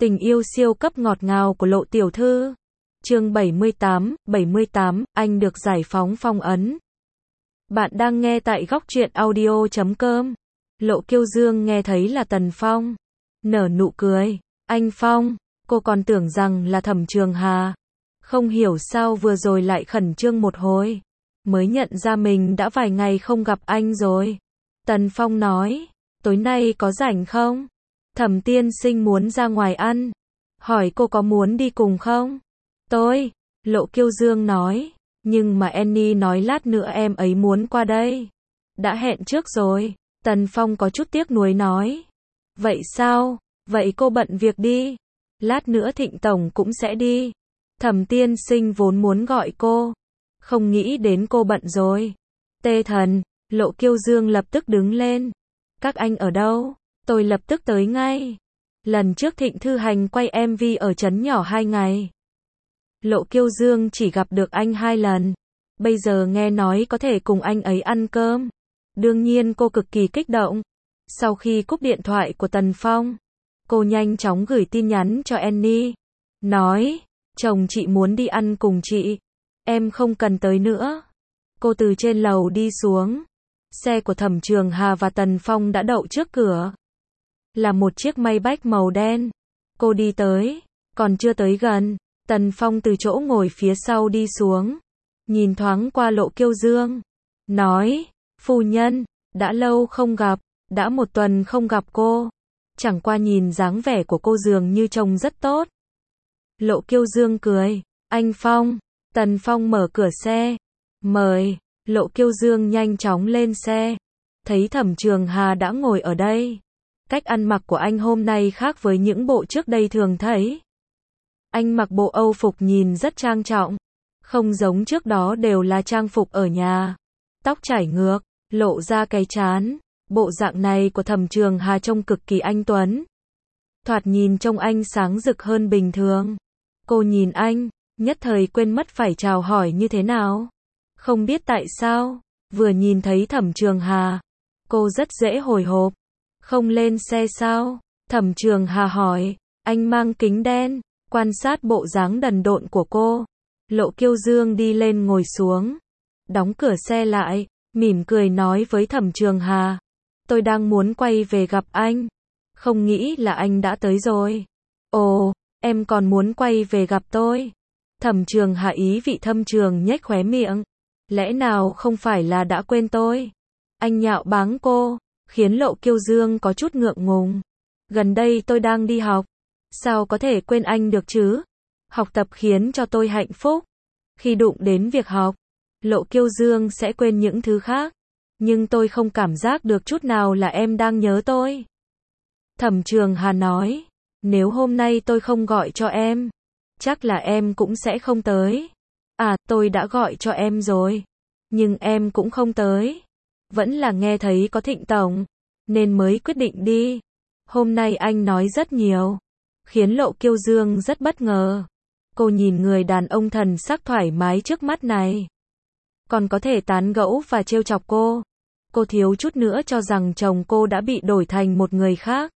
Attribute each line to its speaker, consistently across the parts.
Speaker 1: Tình yêu siêu cấp ngọt ngào của Lộ tiểu thư. Chương 78, anh được giải phóng phong ấn. Bạn đang nghe tại góc truyện audio.com. Lộ Kiêu Dương nghe thấy là Tần Phong, nở nụ cười. Anh Phong, cô còn tưởng rằng là Thẩm Trường Hà. Không hiểu sao vừa rồi lại khẩn trương một hồi, mới nhận ra mình đã vài ngày không gặp anh rồi. Tần Phong nói, tối nay có rảnh không? Thẩm tiên sinh muốn ra ngoài ăn, hỏi cô có muốn đi cùng không? Tôi, Lộ Kiêu Dương nói, nhưng mà Annie nói lát nữa em ấy muốn qua đây. Đã hẹn trước rồi. Tần Phong có chút tiếc nuối nói. Vậy sao? Vậy cô bận việc đi. Lát nữa Thịnh Tổng cũng sẽ đi. Thẩm tiên sinh vốn muốn gọi cô, không nghĩ đến cô bận rồi. Tê Thần, Lộ Kiêu Dương lập tức đứng lên. Các anh ở đâu? Tôi lập tức tới ngay. Lần trước Thịnh Thư Hành quay MV ở trấn nhỏ 2 ngày. Lộ Kiêu Dương chỉ gặp được anh 2 lần. Bây giờ nghe nói có thể cùng anh ấy ăn cơm. Đương nhiên cô cực kỳ kích động. Sau khi cúp điện thoại của Tần Phong, cô nhanh chóng gửi tin nhắn cho Annie. Nói, chồng chị muốn đi ăn cùng chị. Em không cần tới nữa. Cô từ trên lầu đi xuống. Xe của Thẩm Trường Hà và Tần Phong đã đậu trước cửa. Là một chiếc Maybach màu đen. Cô đi tới, còn chưa tới gần, Tần Phong từ chỗ ngồi phía sau đi xuống. Nhìn thoáng qua Lộ Kiêu Dương. Nói, phu nhân, đã lâu không gặp, đã 1 tuần không gặp cô. Chẳng qua nhìn dáng vẻ của cô dường như trông rất tốt. Lộ Kiêu Dương cười, anh Phong. Tần Phong mở cửa xe. Mời. Lộ Kiêu Dương nhanh chóng lên xe. Thấy Thẩm Trường Hà đã ngồi ở đây. Cách ăn mặc của anh hôm nay khác với những bộ trước đây thường thấy. Anh mặc bộ Âu phục nhìn rất trang trọng, không giống trước đó đều là trang phục ở nhà. Tóc chải ngược, lộ ra cái trán. Bộ dạng này của Thẩm Trường Hà trông cực kỳ anh tuấn. Thoạt nhìn trông anh sáng rực hơn bình thường. Cô nhìn anh, nhất thời quên mất phải chào hỏi như thế nào. Không biết tại sao, vừa nhìn thấy Thẩm Trường Hà, cô rất dễ hồi hộp. Không lên xe sao? Thẩm Trường Hà hỏi. Anh mang kính đen, quan sát bộ dáng đần độn của cô. Lộ Kiêu Dương đi lên ngồi xuống, đóng cửa xe lại, mỉm cười nói với Thẩm Trường Hà. Tôi đang muốn quay về gặp anh. Không nghĩ là anh đã tới rồi. Ồ, em còn muốn quay về gặp tôi. Thẩm Trường Hà ý vị thâm trường nhếch khóe miệng. Lẽ nào không phải là đã quên tôi? Anh nhạo báng cô, khiến Lộ Kiêu Dương có chút ngượng ngùng. Gần đây tôi đang đi học. Sao có thể quên anh được chứ? Học tập khiến cho tôi hạnh phúc. Khi đụng đến việc học, Lộ Kiêu Dương sẽ quên những thứ khác. Nhưng tôi không cảm giác được chút nào là em đang nhớ tôi. Thẩm Trường Hà nói. Nếu hôm nay tôi không gọi cho em, chắc là em cũng sẽ không tới. À, tôi đã gọi cho em rồi. Nhưng em cũng không tới. Vẫn là nghe thấy có Thịnh Tổng, nên mới quyết định đi. Hôm nay anh nói rất nhiều, khiến Lộ Kiêu Dương rất bất ngờ. Cô nhìn người đàn ông thần sắc thoải mái trước mắt này, còn có thể tán gẫu và trêu chọc cô. Cô thiếu chút nữa cho rằng chồng cô đã bị đổi thành một người khác.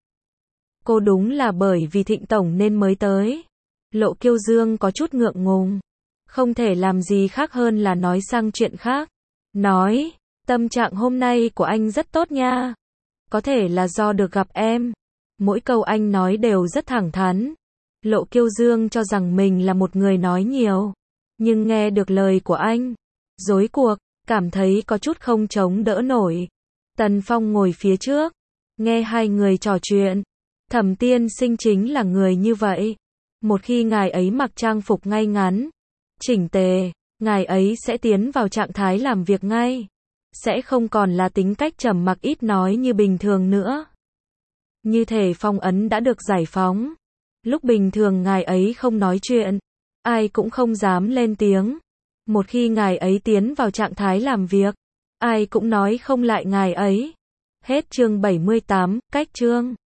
Speaker 1: Cô đúng là bởi vì Thịnh Tổng nên mới tới. Lộ Kiêu Dương có chút ngượng ngùng, không thể làm gì khác hơn là nói sang chuyện khác. Nói, tâm trạng hôm nay của anh rất tốt nha. Có thể là do được gặp em. Mỗi câu anh nói đều rất thẳng thắn. Lộ Kiêu Dương cho rằng mình là một người nói nhiều, nhưng nghe được lời của anh, rối cuộc, cảm thấy có chút không chống đỡ nổi. Tần Phong ngồi phía trước, nghe hai người trò chuyện. Thẩm tiên sinh chính là người như vậy. Một khi ngài ấy mặc trang phục ngay ngắn, chỉnh tề, ngài ấy sẽ tiến vào trạng thái làm việc ngay. Sẽ không còn là tính cách trầm mặc ít nói như bình thường nữa. Như thể phong ấn đã được giải phóng. Lúc bình thường ngài ấy không nói chuyện, ai cũng không dám lên tiếng. Một khi ngài ấy tiến vào trạng thái làm việc, ai cũng nói không lại ngài ấy. Hết chương 78, cách chương.